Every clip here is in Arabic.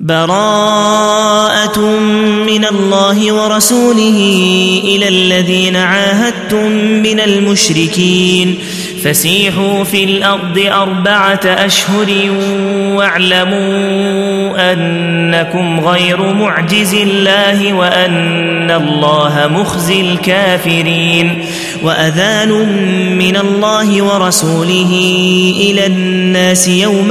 براءة من الله ورسوله إلى الذين عاهدتم من المشركين فسيحوا في الأرض 4 أشهر واعلموا أنكم غير معجز الله وأن الله مخزي الكافرين وأذان من الله ورسوله إلى الناس يوم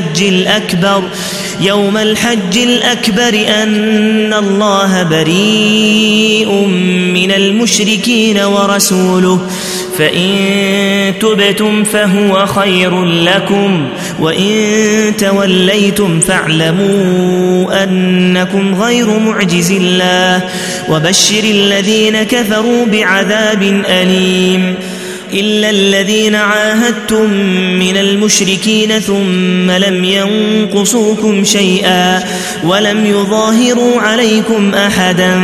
الحج الأكبر أن الله بريء من المشركين ورسوله فإن تبتم فهو خير لكم وإن توليتم فاعلموا أنكم غير معجز الله وبشر الذين كفروا بعذاب أليم إلا الذين عاهدتم من المشركين ثم لم ينقصوكم شيئا ولم يظاهروا عليكم أحدا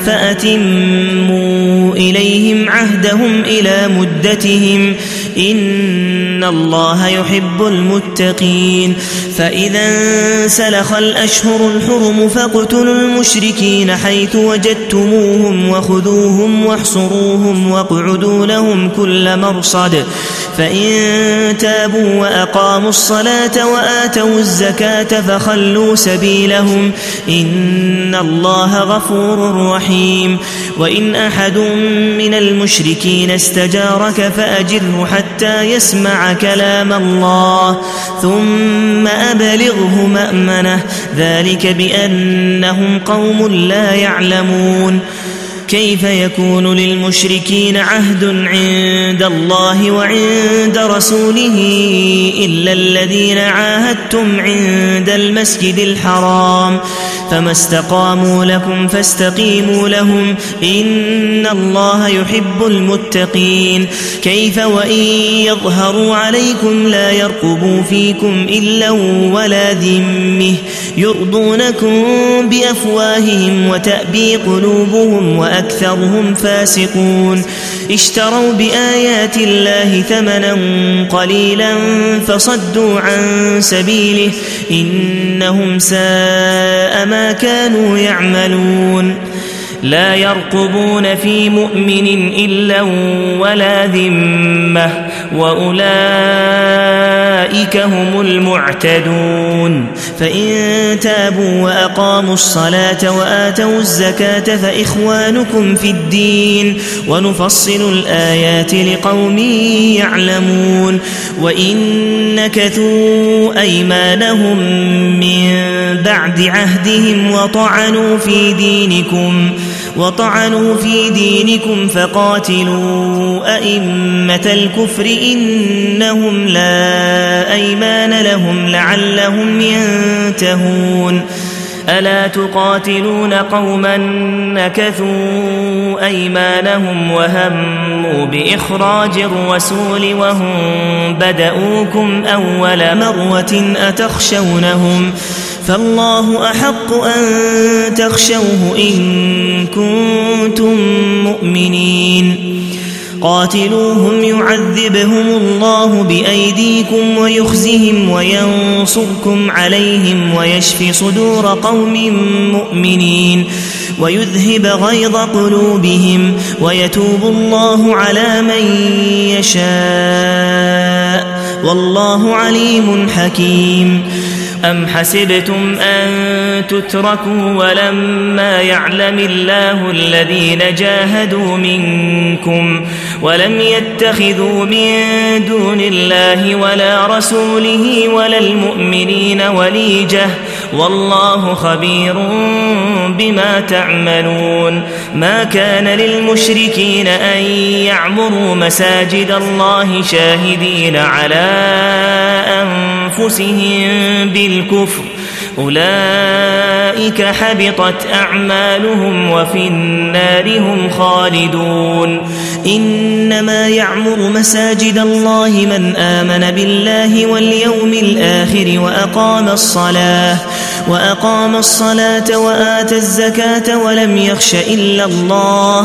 فأتموا إليهم عهدهم إلى مدتهم إن الله يحب المتقين فإذا انسلخ الأشهر الحرم فاقتلوا المشركين حيث وجدتموهم وخذوهم واحصروهم واقعدوا لهم كل مرصد فإن تابوا وأقاموا الصلاة وآتوا الزكاة فخلوا سبيلهم إن الله غفور رحيم وإن أحد من المشركين استجارك فأجره حتى يسمع كلام الله ثم أبلغه مأمنه ذلك بأنهم قوم لا يعلمون كيف يكون للمشركين عهد عند الله وعند رسوله إلا الذين عاهدتم عند المسجد الحرام فما استقاموا لكم فاستقيموا لهم إن الله يحب المتقين كيف وإن يظهروا عليكم لا يرقبوا فيكم إلا ولا ذمة يرضونكم بأفواههم وتأبي قلوبهم وأكثرهم فاسقون اشتروا بآيات الله ثمنا قليلا فصدوا عن سبيله إنهم ساء ما كانوا يعملون لا يرقبون في مؤمن إلا ولا ذمة وأولئك هم المعتدون فإن تابوا وأقاموا الصلاة وآتوا الزكاة فإخوانكم في الدين ونفصل الآيات لقوم يعلمون وإن نكثوا أيمانهم من بعد عهدهم وطعنوا في دينكم فقاتلوا أئمة الكفر إنهم لا أيمان لهم لعلهم ينتهون ألا تقاتلون قوما نكثوا أيمانهم وهموا بإخراج الرسول وهم بدؤوكم أول مرة أتخشونهم فالله أحق أن تخشوه إن كنتم مؤمنين قاتلوهم يعذبهم الله بأيديكم ويخزهم وينصركم عليهم ويشفي صدور قوم مؤمنين ويذهب غيظ قلوبهم ويتوب الله على من يشاء والله عليم حكيم أم حسبتم أن تتركوا ولما يعلم الله الذين جاهدوا منكم ولم يتخذوا من دون الله ولا رسوله ولا المؤمنين وليجة والله خبير بما تعملون ما كان للمشركين أن يعمروا مساجد الله شاهدين على أنفسهم بالكفر أولئك حبطت أعمالهم وفي النار هم خالدون إنما يعمر مساجد الله من آمن بالله واليوم الآخر وأقام الصلاة وآتى الزكاة ولم يخش إلا الله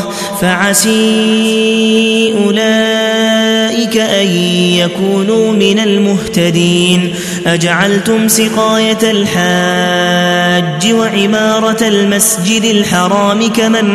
فعسي أولئك أن يكونوا من المهتدين أجعلتم سقاية الحاج الحج وعمارة المسجد الحرام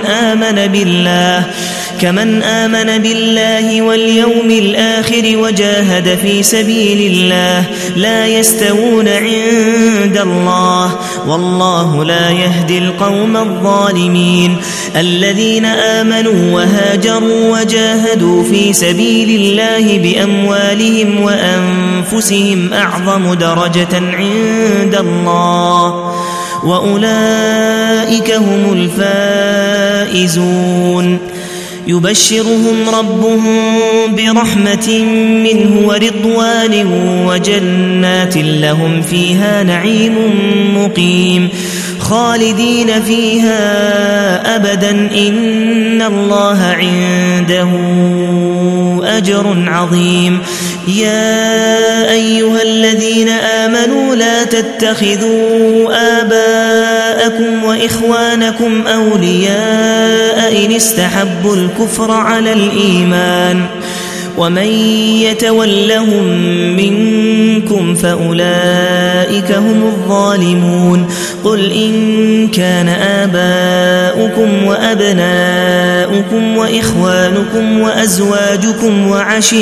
كمن آمن بالله واليوم الآخر وجاهد في سبيل الله لا يستوون عند الله والله لا يهدي القوم الظالمين. الذين آمنوا وهاجروا وجاهدوا في سبيل الله بأموالهم وأنفسهم أعظم درجة عند الله وأولئك هم الفائزون. يبشرهم ربهم برحمة منه ورضوان وجنات لهم فيها نعيم مقيم خالدين فيها أبدا إن الله عنده أجر عظيم. يا أيها الذين آمنوا لا تتخذوا آباءكم وإخوانكم أولياء إن استحبوا الكفر على الإيمان ومن يتولهم منكم فأولئك هم الظالمون. قل إن كان آباؤكم وأبناؤكم وإخوانكم وأزواجكم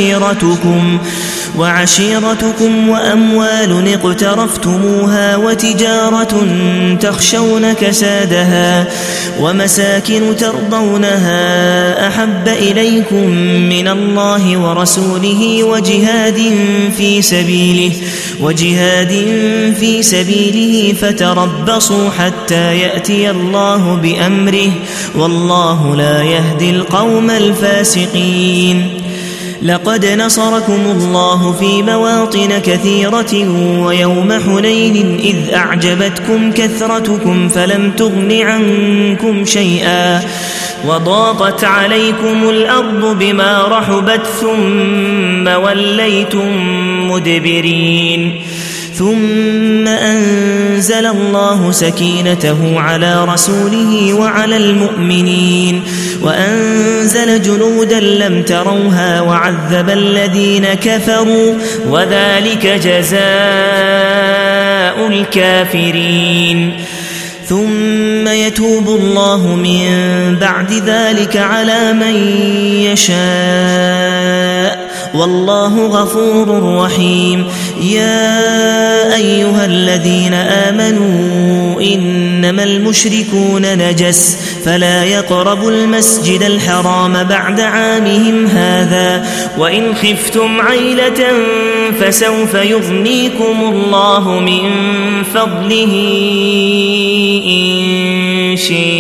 وعشيرتكم وأموال اقترفتموها وتجارة تخشون كسادها ومساكن ترضونها أحب إليكم من الله ورسوله وجهاد في سبيله فتربصوا حتى يأتي الله بأمره والله لا يهدي القوم الفاسقين. لقد نصركم الله في مواطن كثيرة ويوم حنين إذ أعجبتكم كثرتكم فلم تغن عنكم شيئا وضاقت عليكم الأرض بما رحبت ثم وليتم مدبرين. ثم أنزل الله سكينته على رسوله وعلى المؤمنين وأنزل جنودا لم تروها وعذب الذين كفروا وذلك جزاء الكافرين. ثم يتوب الله من بعد ذلك على من يشاء والله غفور رحيم. يا أيها الذين آمنوا إنما المشركون نجس فلا يقربوا المسجد الحرام بعد عامهم هذا وإن خفتم عيلة فسوف يغنيكم الله من فضله إن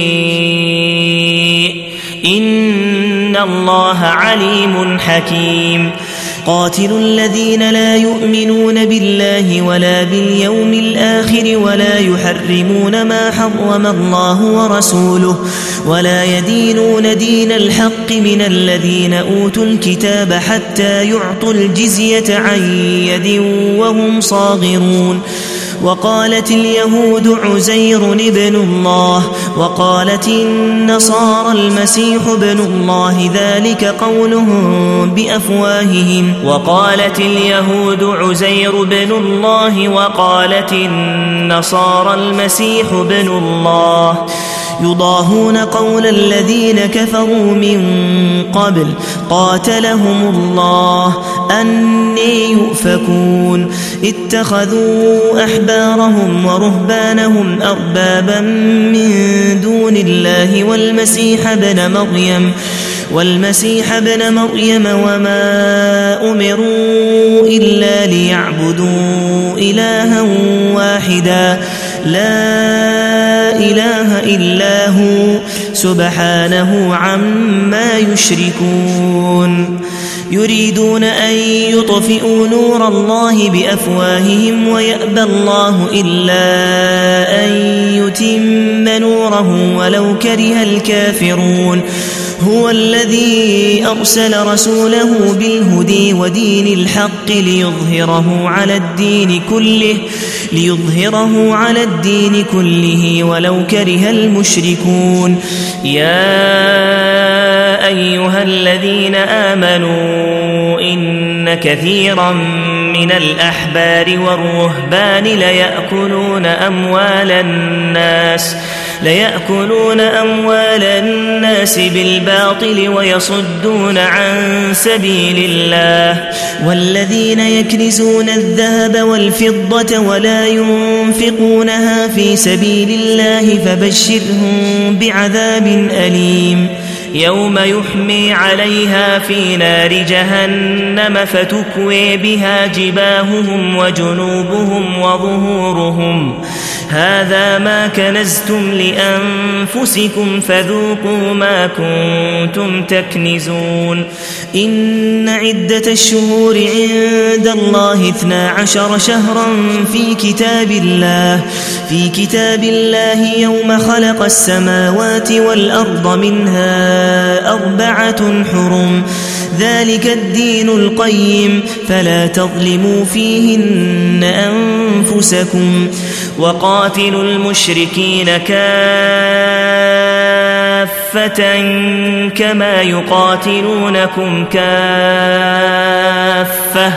شاء إن الله عليم حكيم. قاتلوا الذين لا يؤمنون بالله ولا باليوم الآخر ولا يحرمون ما حرم الله ورسوله ولا يدينون دين الحق من الذين أوتوا الكتاب حتى يعطوا الجزية عن يد وهم صاغرون. وقالت اليهود عزير ابن الله وقالت النصارى المسيح ابن الله ذلك قولهم بأفواههم. وقالت اليهود عزير ابن الله وقالت النصارى المسيح ابن الله يضاهون قول الذين كفروا من قبل قاتلهم الله أني يؤفكون. اتخذوا أحبارهم ورهبانهم أربابا من دون الله والمسيح ابن مريم وما أمروا إلا ليعبدوا إلها واحدا لا إله إلا هو سبحانه عما يشركون. يريدون أن يطفئوا نور الله بأفواههم ويأبى الله إلا أن يتم نوره ولو كره الكافرون. هو الذي أرسل رسوله بالهدى ودين الحق ليظهره على الدين كله ولو كره المشركون. يا أيها الذين آمنوا إن كثيرا من الأحبار والرهبان ليأكلون أموال الناس بالباطل ويصدون عن سبيل الله. والذين يكنزون الذهب والفضة ولا ينفقونها في سبيل الله فبشرهم بعذاب أليم يوم يحمي عليها في نار جهنم فتكوي بها جباههم وجنوبهم وظهورهم هذا ما كنزتم لأنفسكم فذوقوا ما كنتم تكنزون. إن عدة الشهور عند الله 12 شهرا في كتاب الله يوم خلق السماوات والأرض منها 4 حرم ذلك الدين القيم فلا تظلموا فيهن أنفسكم وقاتلوا المشركين كافة كما يقاتلونكم كافة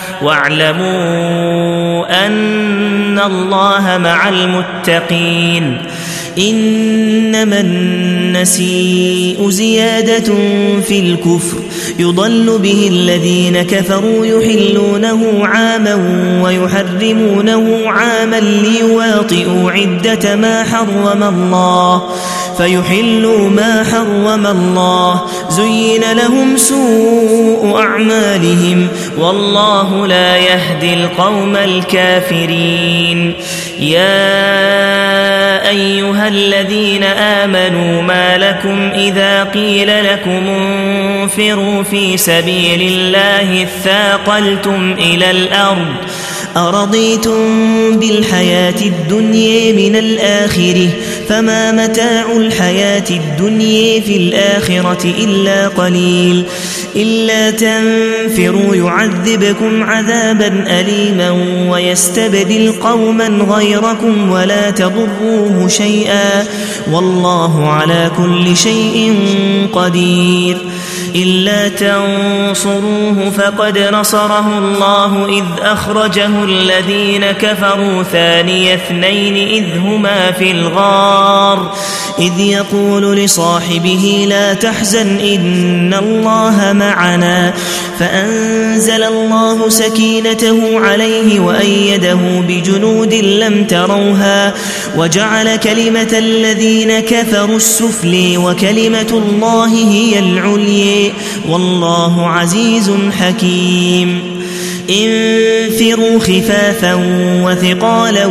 واعلموا أن الله مع المتقين. إنما النسيء زيادة في الكفر يضل به الذين كفروا يحلونه عاما ويحرمونه عاما ليواطئوا عدة ما حرم الله فيحلوا ما حرم الله زين لهم سوء أعمالهم والله لا يهدي القوم الكافرين. يا أيها الذين آمنوا ما لكم إذا قيل لكم انفروا في سبيل الله اثاقلتم إلى الأرض أرضيتم بالحياة الدنيا من الآخرة فما متاع الحياة الدنيا في الآخرة إلا قليل. إلا تنفروا يعذبكم عذابا أليما ويستبدل قوما غيركم ولا تضروه شيئا والله على كل شيء قدير. إلا تنصروه فقد نصره الله إذ أخرجه الذين كفروا ثاني اثنين إذ هما في الغار إذ يقول لصاحبه لا تحزن إن الله معنا فأنزل الله سكينته عليه وأيده بجنود لم تروها وجعل كلمة الذين كفروا السفلي وكلمة الله هي العليا والله عزيز حكيم. انفروا خفافا وثقالا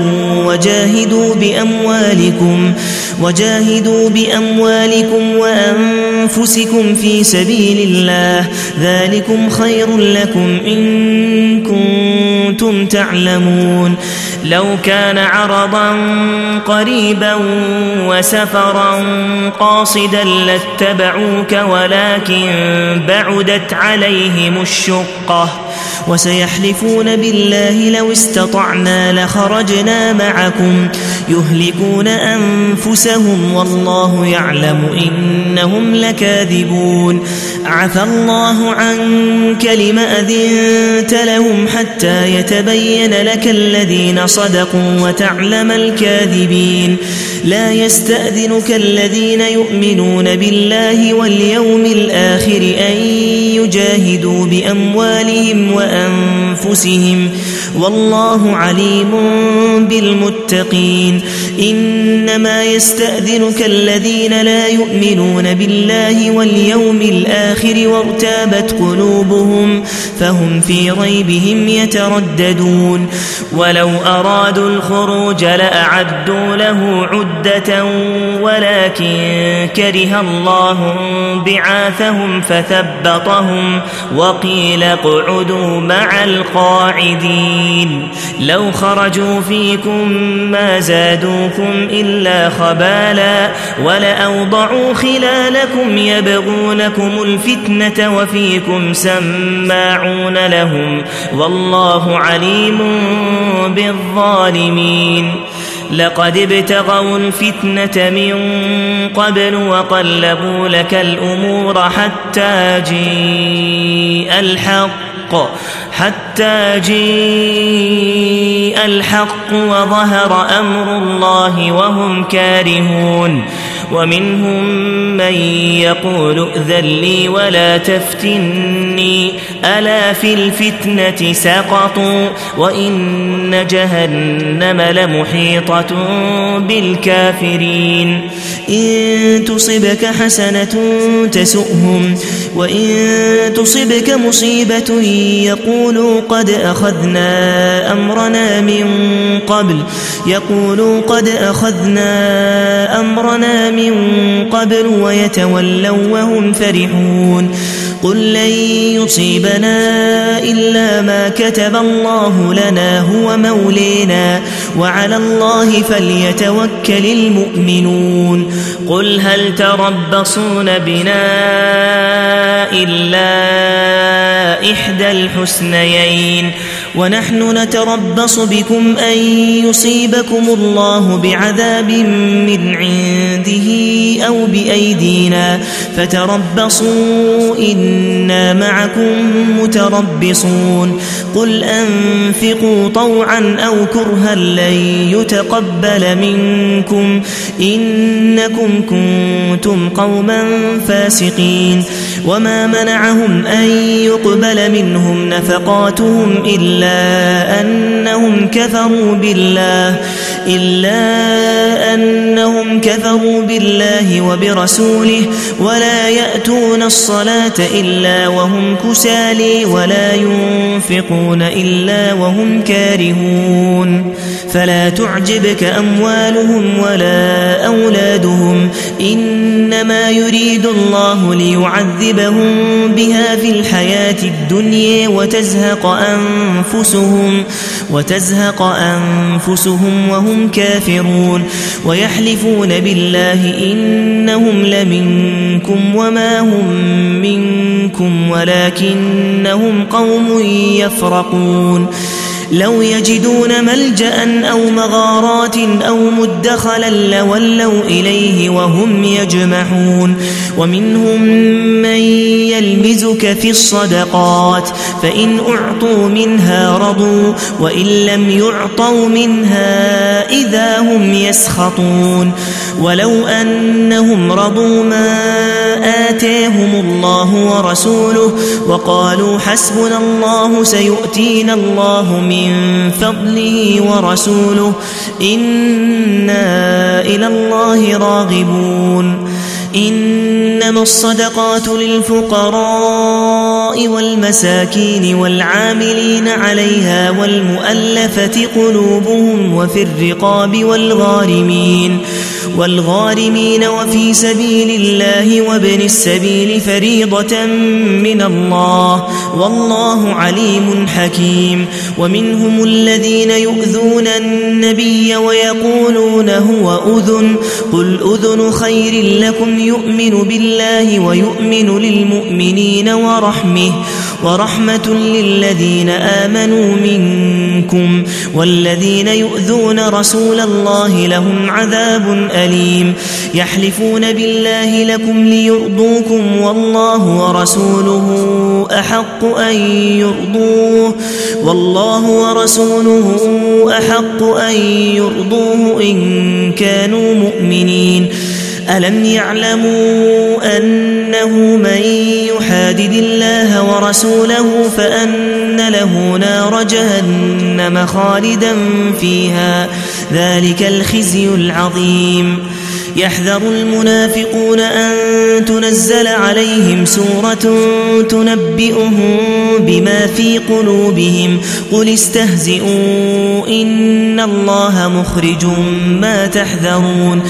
وجاهدوا بأموالكم وأنفسكم في سبيل الله ذلكم خير لكم إن كنتم تعلمون. لو كان عرضا قريبا وسفرا قاصدا لاتبعوك ولكن بعدت عليهم الشقة وسيحلفون بالله لو استطعنا لخرجنا معكم يهلكون أنفسهم والله يعلم إنهم لكاذبون. عفى الله عنك لم أذنت لهم حتى يتبين لك الذين صدقوا وتعلم الكاذبين. لا يستأذنك الذين يؤمنون بالله واليوم الآخر أن يجاهدوا بأموالهم وأنفسهم والله عليم بالمتقين. إنما يستأذنك الذين لا يؤمنون بالله واليوم الآخر وارتابت قلوبهم فهم في ريبهم يترددون. ولو أرادوا الخروج لأعدوا له عدة ولكن كره الله بعاثهم فثبطهم وقيل اقعدوا مع القاعدين. لو خرجوا فيكم ما زادوكم إلا خبالا ولأوضعوا خلالكم يبغونكم الفتنة وفيكم سماعون لهم والله عليم بالظالمين. لقد ابتغوا الفتنة من قبل وقلبوا لك الأمور حتى جيء الحق وظهر أمر الله وهم كارهون ومنهم من يقول ائذن لي ولا تفتني ألا في الفتنة سقطوا وإن جهنم لمحيطة بالكافرين إن تصبك حسنة تسؤهم وإن تصبك مصيبة يقولوا قد أخذنا أمرنا من قبل ويتولوا وهم فرحون قل لن يصيبنا إلا ما كتب الله لنا هو مولينا وعلى الله فليتوكل المؤمنون قل هل تربصون بنا إلا إحدى الحسنيين ونحن نتربص بكم أن يصيبكم الله بعذاب من عنده أو بأيدينا فتربصوا إنا معكم متربصون قل أنفقوا طوعا أو كرها لن يتقبل منكم إنكم كنتم قوما فاسقين وما منعهم أن يقبل منهم نفقاتهم إلا أنهم كفروا بالله وبرسوله ولا يأتون الصلاة إلا وهم كسالى ولا ينفقون إلا وهم كارهون فلا تعجبك أموالهم ولا أولادهم إنما يريد الله ليعذبهم بها في الحياة الدنيا وتزهق أنفسهم وهم كافرون ويحلفون بالله إنهم لمنكم وما هم منكم ولكنهم قوم يفرقون لو يجدون ملجأ أو مغارات أو مدخلا لولوا إليه وهم يجمحون ومنهم من يلمزك في الصدقات فإن أعطوا منها رضوا وإن لم يعطوا منها إذا هم يسخطون ولو أنهم رضوا ما آتاهم الله ورسوله وقالوا حسبنا الله سيؤتينا الله من فضله ورسوله إنا إلى الله راغبون إنما الصدقات للفقراء والمساكين والعاملين عليها والمؤلفة قلوبهم وفي الرقاب والغارمين وفي سبيل الله وابن السبيل فريضة من الله والله عليم حكيم ومنهم الذين يؤذون النبي ويقولون هو أذن قل أذن خير لكم يؤمن بالله ويؤمن للمؤمنين ورحمة للذين آمنوا منكم والذين يؤذون رسول الله لهم عذاب أليم يحلفون بالله لكم ليرضوكم والله ورسوله أحق أن يرضوه إن كانوا مؤمنين ألم يعلموا أنه من يحادد الله ورسوله فأن له نار جهنم خالدا فيها ذلك الخزي العظيم يحذر المنافقون أن تنزل عليهم سورة تنبئهم بما في قلوبهم قل استهزئوا إن الله مخرج ما تحذرون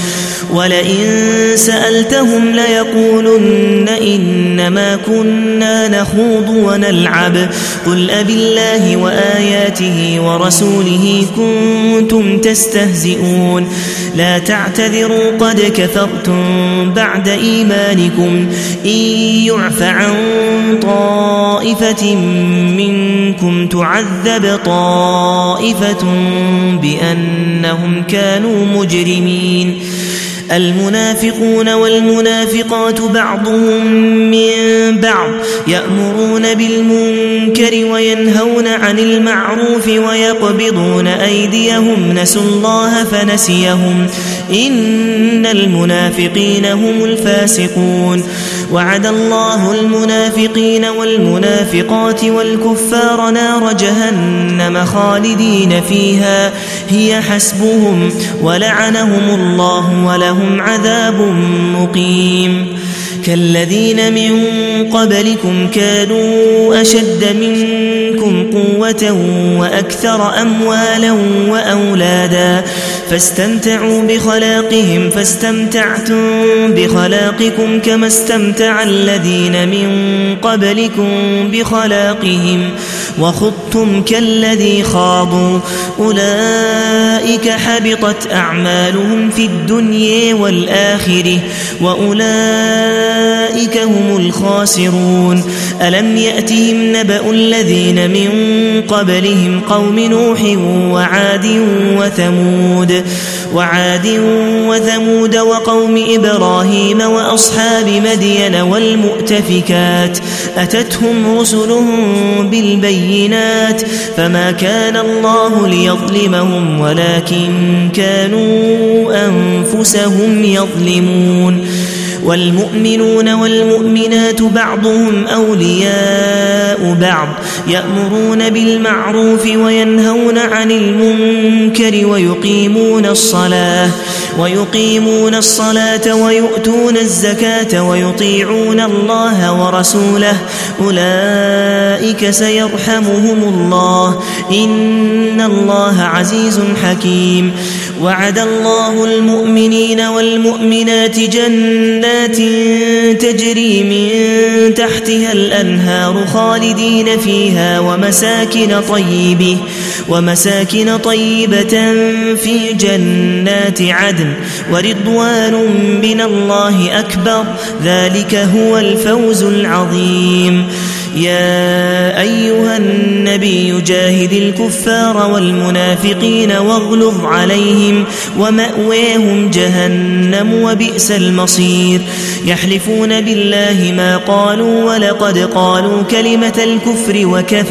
ولئن سألتهم ليقولن إنما كنا نخوض ونلعب قل أبالله وآياته ورسوله كنتم تستهزئون لا تعتذروا قد كفرتم بعد إيمانكم إن يعف عن طائفة منكم تعذب طائفة بأنهم كانوا مجرمين المنافقون والمنافقات بعضهم من بعض يأمرون بالمنكر وينهون عن المعروف ويقبضون أيديهم نسوا الله فنسيهم إن المنافقين هم الفاسقون وعد الله المنافقين والمنافقات والكفار نار جهنم خالدين فيها هي حسبهم ولعنهم الله ولهم عذاب مقيم كالذين من قبلكم كانوا أشد منكم قوة وأكثر أموالا وأولادا فاستمتعوا بخلاقهم فاستمتعتم بخلاقكم كما استمتع الذين من قبلكم بخلاقهم وخضتم كالذي خاضوا أولئك حبطت أعمالهم في الدنيا والآخرة وأولئك هم الخاسرون ألم يأتهم نبأ الذين من قبلهم قوم نوح وعاد وثمود وقوم إبراهيم وأصحاب مدين والمؤتفكات أتتهم رسلهم بالبينات فما كان الله ليظلمهم ولكن كانوا أنفسهم يظلمون والمؤمنون والمؤمنات بعضهم أولياء بعض يأمرون بالمعروف وينهون عن المنكر ويقيمون الصلاة ويؤتون الزكاة ويطيعون الله ورسوله أولئك سيرحمهم الله إن الله عزيز حكيم وعد الله المؤمنين والمؤمنات جنات تجري من تحتها الأنهار خالدين فيها ومساكن طيبة في جنات عدن ورضوان من الله أكبر ذلك هو الفوز العظيم يا أيها النبي جاهد الكفار والمنافقين واغلظ عليهم ومأواهم جهنم وبئس المصير يحلفون بالله ما قالوا ولقد قالوا كلمة الكفر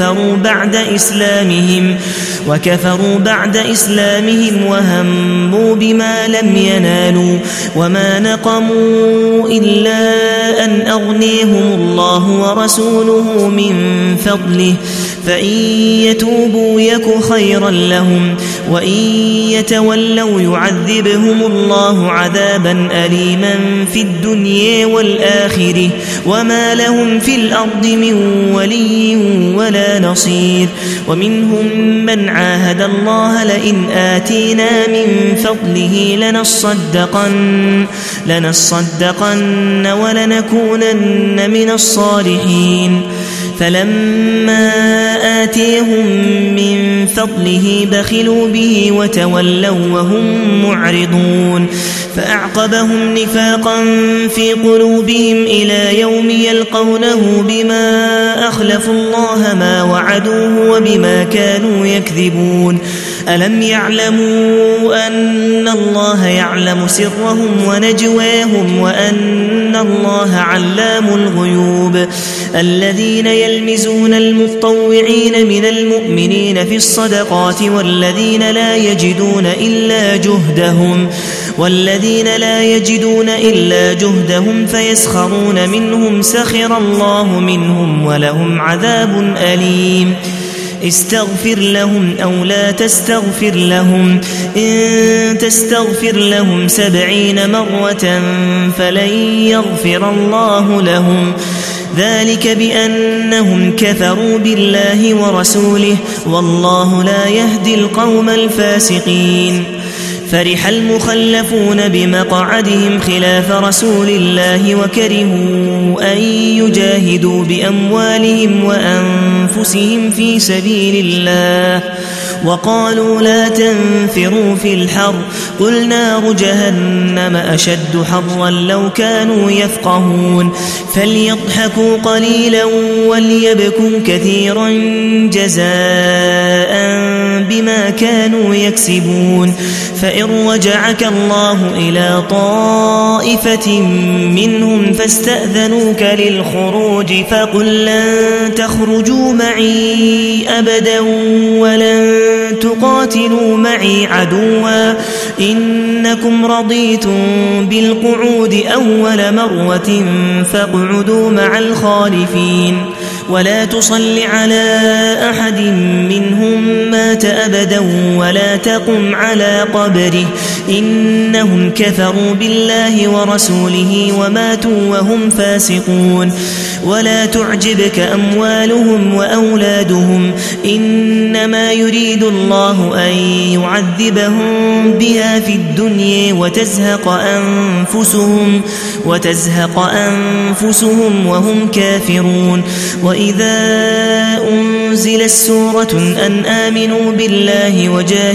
وكفروا بعد إسلامهم وهموا بما لم ينالوا وما نقموا إلا أن أغنيهم الله ورسوله من فضله فإن يتوبوا يك خيرا لهم وإن يتولوا يعذبهم الله عذابا أليما في الدنيا والآخرة وما لهم في الأرض من ولي ولا نصير ومنهم من عاهد الله لئن آتينا من فضله لنصدقن ولنكونن من الصالحين فلما آتيهم من فضله بخلوا به وتولوا وهم معرضون فأعقبهم نفاقا في قلوبهم إلى يوم يلقونه بما أخلفوا الله ما وعدوه وبما كانوا يكذبون ألم يعلموا أن الله يعلم سرهم ونجواهم وأن الله علام الغيوب الذين يلمزون المتطوعين من المؤمنين في الصدقات والذين لا يجدون إلا جهدهم فيسخرون منهم سخر الله منهم ولهم عذاب أليم استغفر لهم أو لا تستغفر لهم إن تستغفر لهم 70 مرة فلن يغفر الله لهم ذلك بأنهم كفروا بالله ورسوله والله لا يهدي القوم الفاسقين فرح المخلفون بمقعدهم خلاف رسول الله وكرهوا أن يجاهدوا بأموالهم وأنفسهم في سبيل الله وقالوا لا تنفروا في الحر قل نار جهنم أشد حرا لو كانوا يفقهون فليضحكوا قليلا وليبكوا كثيرا جزاء بما كانوا يكسبون فإن رجعك الله إلى طائفة منهم فاستأذنوك للخروج فقل لن تخرجوا معي أبدا ولن تقاتلوا معي عدوا إنكم رضيتم بالقعود أول مرة فاقعدوا مع الخالفين ولا تصل على أحد منهم مات أبدا ولا تقم على قبره إنهم كفروا بالله ورسوله وماتوا وهم فاسقون ولا تعجبك أموالهم وأولادهم إنما يريد الله أن يعذبهم بها في الدنيا وتزهق أنفسهم وهم كافرون وإذا أنزلت سورة أن آمنوا بالله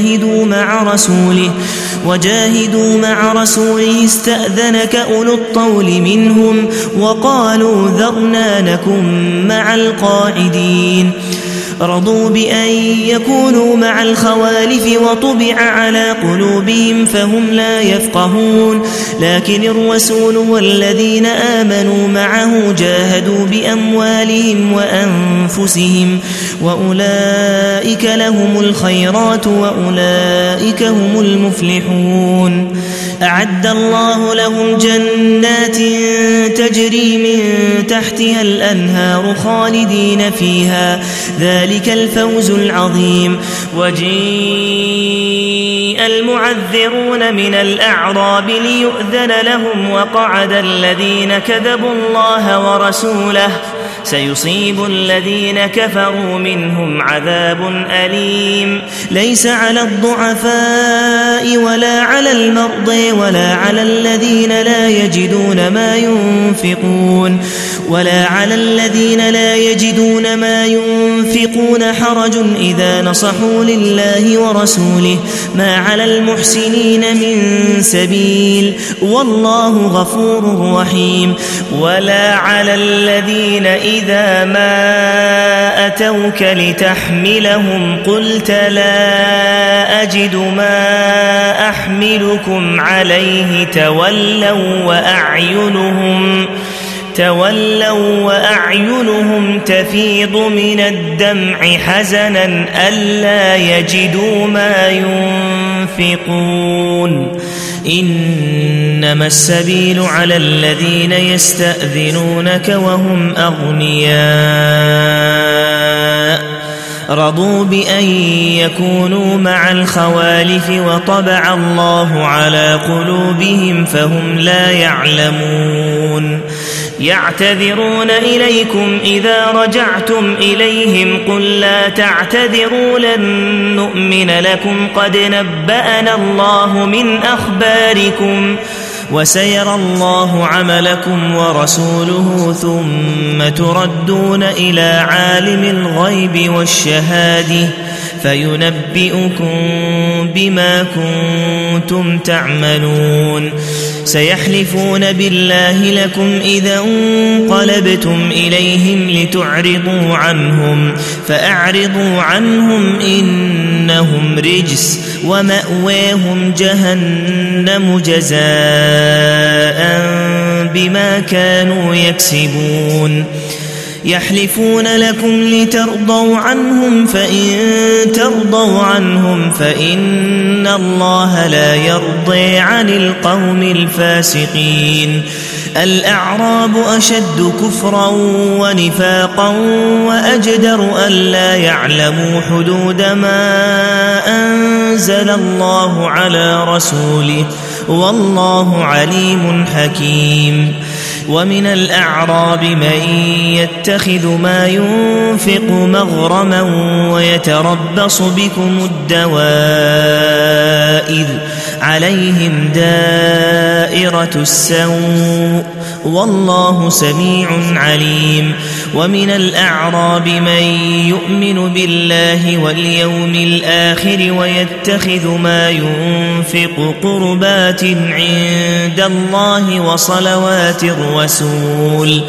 وجاهدوا مع رسوله استأذنك أولو الطول منهم وقالوا ذرنا نكن مع القاعدين رضوا بأن يكونوا مع الخوالف وطبع على قلوبهم فهم لا يفقهون لكن الرسول والذين آمنوا معه جاهدوا بأموالهم وأنفسهم وأولئك لهم الخيرات وأولئك هم المفلحون أعد الله لهم جنات تجري من تحتها الأنهار خالدين فيها ذلك الفوز العظيم وجيء المعذرون من الأعراب ليؤذن لهم وقعد الذين كذبوا الله ورسوله سيصيب الذين كفروا منهم عذاب أليم ليس على الضعفاء ولا على المرضى ولا على الذين لا يجدون ما ينفقون حرج إذا نصحوا لله ورسوله ما على المحسنين من سبيل والله غفور رحيم ولا على الذين إذا ما أتوك لتحملهم قلت لا أجد ما أحملكم عليه تولوا وأعينهم تفيض من الدمع حزنا ألا يجدوا ما ينفقون إنما السبيل على الذين يستأذنونك وهم أغنياء رضوا بأن يكونوا مع الخوالف وطبع الله على قلوبهم فهم لا يعلمون يعتذرون إليكم إذا رجعتم إليهم قل لا تعتذروا لن نؤمن لكم قد نبأنا الله من أخباركم وسيرى الله عملكم ورسوله ثم تردون إلى عالم الغيب والشهادة فينبئكم بما كنتم تعملون سيحلفون بالله لكم إذا انقلبتم إليهم لتعرضوا عنهم فأعرضوا عنهم إنهم رجس ومأواهم جهنم جزاء بما كانوا يكسبون يحلفون لكم لترضوا عنهم فإن ترضوا عنهم فإن الله لا يرضي عن القوم الفاسقين الأعراب أشد كفرا ونفاقا وأجدر ألا يعلموا حدود ما أنزل الله على رسوله والله عليم حكيم ومن الأعراب من يتخذ ما ينفق مغرما ويتربص بكم الدوائر عليهم دائرة السوء والله سميع عليم. ومن الأعراب من يؤمن بالله واليوم الآخر ويتخذ ما ينفق قربات عند الله وصلوات الرسول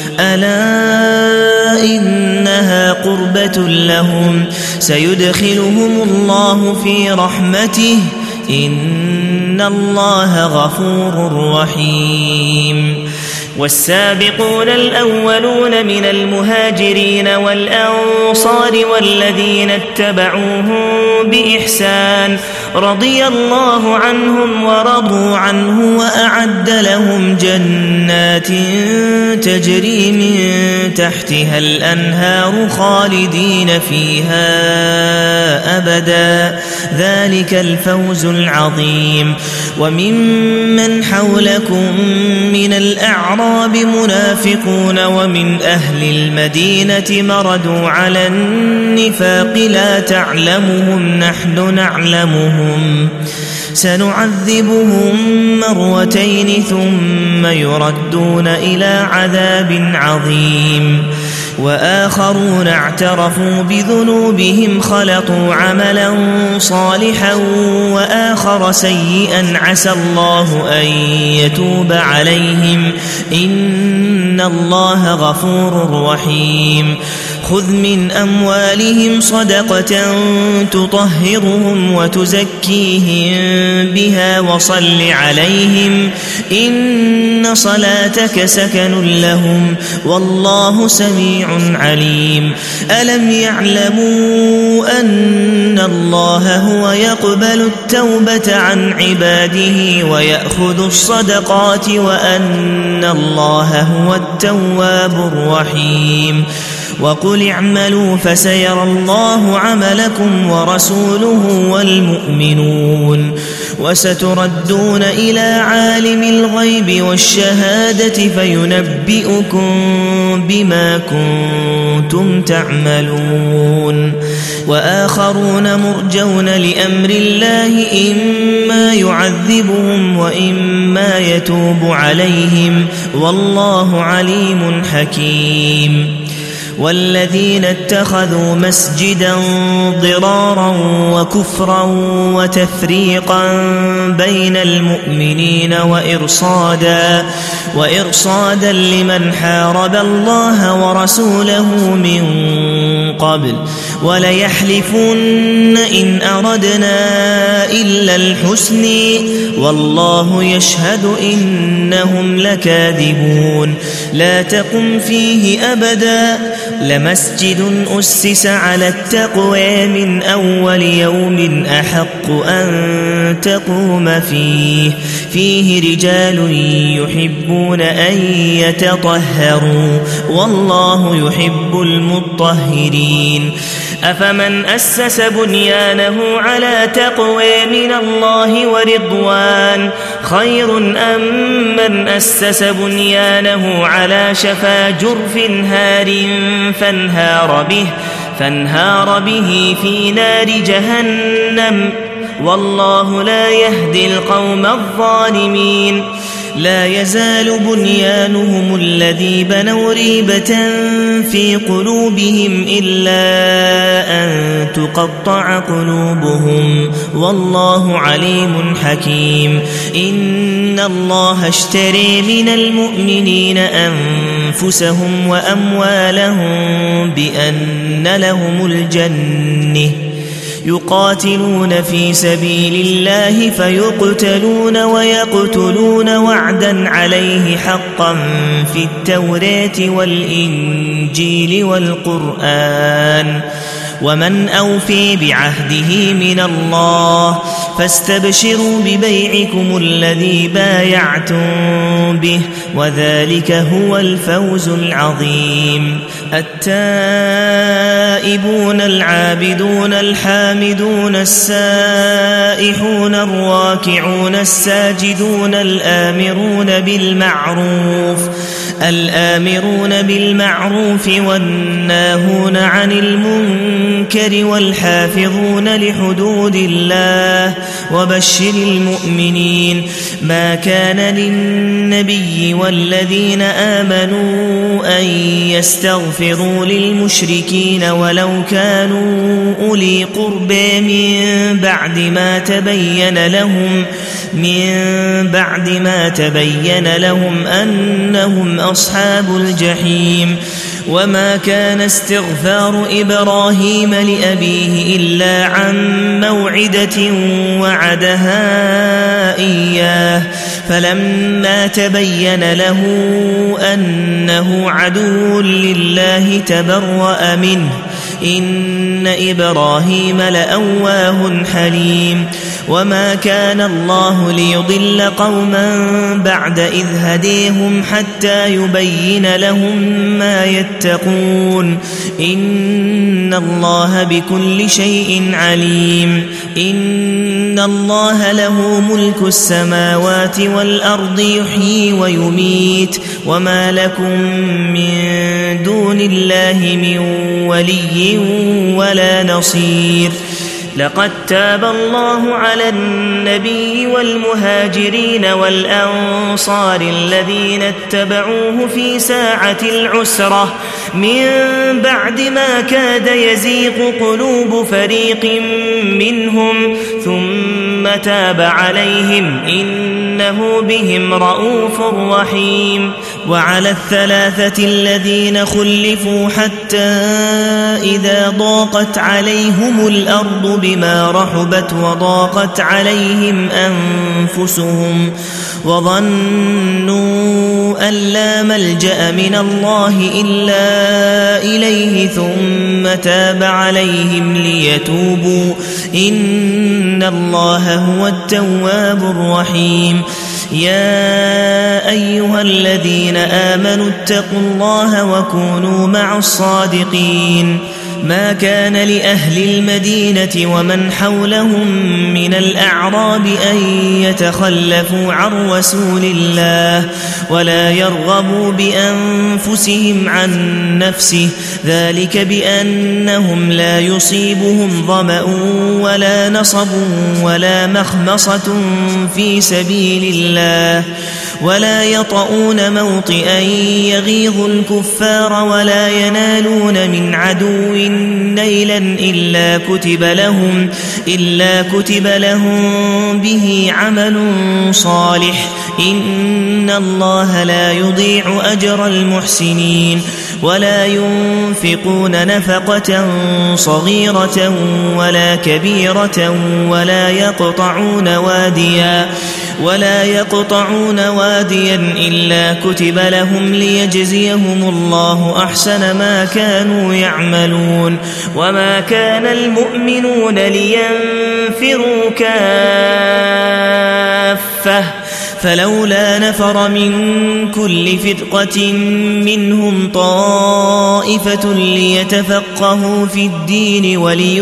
ألا إنها قربة لهم سيدخلهم الله في رحمته إن الله غفور رحيم. والسابقون الأولون من المهاجرين والأنصار والذين اتبعوهم بإحسان رضي الله عنهم ورضوا عنه وأعد لهم جنات تجري من تحتها الأنهار خالدين فيها أبدا ذلك الفوز العظيم. وممن حولكم من الأعراب منافقون ومن أهل المدينة مردوا على النفاق لا تعلمهم نحن نعلمهم سنعذبهم مرتين ثم يردون إلى عذاب عظيم. وآخرون اعترفوا بذنوبهم خلطوا عملا صالحا وآخر سيئا عسى الله أن يتوب عليهم إن الله غفور رحيم. خذ من أموالهم صدقة تطهرهم وتزكيهم بها وصل عليهم إن صلاتك سكن لهم والله سميع عليم. ألم يعلموا أن الله هو يقبل التوبة عن عباده ويأخذ الصدقات وأن الله هو التواب الرحيم. وقل اعملوا فسيرى الله عملكم ورسوله والمؤمنون وستردون إلى عالم الغيب والشهادة فينبئكم بما كنتم تعملون. وآخرون مرجون لأمر الله إما يعذبهم وإما يتوب عليهم والله عليم حكيم. والذين اتخذوا مسجدا ضرارا وكفرا وتفريقا بين المؤمنين وإرصادا لمن حارب الله ورسوله من قبل وليحلفن إن أردنا إلا الحسن والله يشهد إنهم لكاذبون. لا تقم فيه أبدا لمسجد أسس على التقوى من أول يوم أحق أن تقوم فيه رجال يحبون أن يتطهروا والله يحب المطهرين. أفمن أسس بنيانه على تقوى من الله ورضوان خير أم من أسس بنيانه على شفا جرف هار فانهار به في نار جهنم والله لا يهدي القوم الظالمين. لا يزال بنيانهم الذي بنوا ريبة في قلوبهم إلا أن تقطع قلوبهم والله عليم حكيم. إن الله اشتري من المؤمنين أنفسهم وأموالهم بأن لهم الجنة يقاتلون في سبيل الله فيقتلون ويقتلون وعدا عليه حقا في التوراة والإنجيل والقرآن ومن أوفي بعهده من الله فاستبشروا ببيعكم الذي بايعتم به وذلك هو الفوز العظيم. التائبون العابدون الحامدون السائحون الراكعون الساجدون الآمرون بالمعروف الآمرون بالمعروف والناهون عن المنكر والحافظون لحدود الله وبشر المؤمنين. ما كان للنبي والذين آمنوا أن يستغفروا للمشركين ولو كانوا أولي قرب من بعد ما تبين لهم أنهم أصحاب الجحيم. وما كان استغفار إبراهيم لأبيه إلا عن موعدة وعدها إياه فلما تبين له أنه عدو لله تبرأ منه إن إبراهيم لأواه حليم. وما كان الله ليضل قوما بعد إذ هديهم حتى يبين لهم ما يتقون إن الله بكل شيء عليم. إن الله له ملك السماوات والأرض يحيي ويميت وما لكم من دون الله من ولي ولا نصير. لقد تاب الله على النبي والمهاجرين والأنصار الذين اتبعوه في ساعة العسرة من بعد ما كاد يزيغ قلوب فريق منهم ثم تاب عليهم إنه بهم رءوف رحيم. وعلى الثلاثة الذين خلفوا حتى إذا ضاقت عليهم الأرض بما رحبت وضاقت عليهم أنفسهم وظنوا أن لا ملجأ من الله إلا إليه ثم تاب عليهم ليتوبوا إن الله هو التواب الرحيم. يا أيها الذين آمنوا اتقوا الله وكونوا مع الصادقين. ما كان لأهل المدينة ومن حولهم من الأعراب أن يتخلفوا عن رسول الله ولا يرغبوا بأنفسهم عن نفسه ذلك بأنهم لا يصيبهم ظمأ ولا نصب ولا مخمصة في سبيل الله ولا يطؤون موطئا يغيظ الكفار ولا ينالون من عدو نيلا إلا كتب لهم به عمل صالح إن الله لا يضيع أجر المحسنين. ولا ينفقون نفقة صغيرة ولا كبيرة ولا يقطعون واديا إلا كتب لهم ليجزيهم الله أحسن ما كانوا يعملون. وما كان المؤمنون لينفروا كافة فلولا نفر من كل فرقة منهم طائفة ليتفقهوا في الدين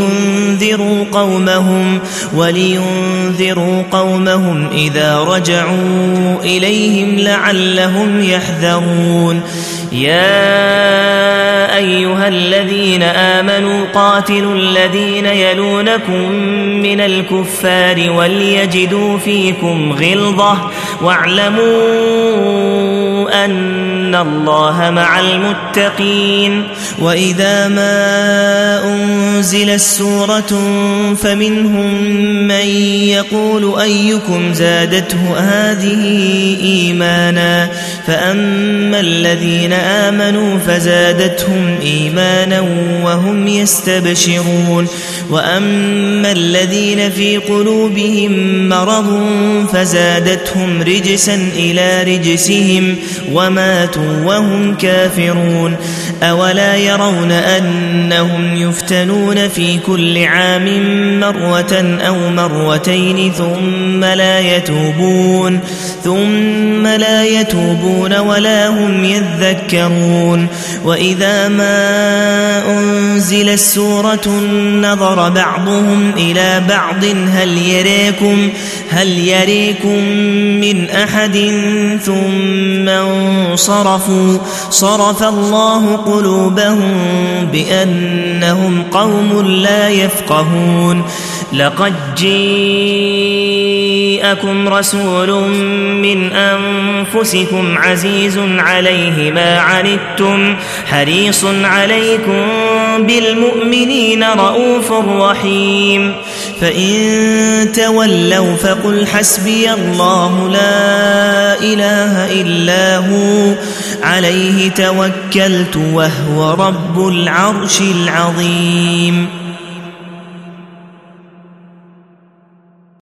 ولينذروا قومهم إذا رجعوا إليهم لعلهم يحذرون. يا أيها الذين آمنوا قاتلوا الذين يلونكم من الكفار وليجدوا فيكم غلظة واعلموا أن الله مع المتقين. وإذا ما أنزلت سورة فمنهم من يقول أيكم زادته هذه إيمانا فأما الذين آمنوا فزادتهم إيمانا وهم يستبشرون وأما الذين في قلوبهم مرض فزادتهم رجسا إلى رجسهم وماتوا وهم كافرون. أولا يرون أنهم يفتنون في كل عام مرة أو مرتين ثم لا يتوبون يتوبون ولا هم يذكرون وإذا ما أنزلت سورة نظر بعضهم إلى بعض هل يريكم من أحد ثم انصرفوا صرف الله قلوبهم بأنهم قوم لا يفقهون لقد جاءكم رسول من أنفسكم عزيز عليه ما عنتم حريص عليكم بالمؤمنين رؤوف رحيم فإن تولوا فقل حسبي الله لا إله إلا هو عليه توكلت وهو رب العرش العظيم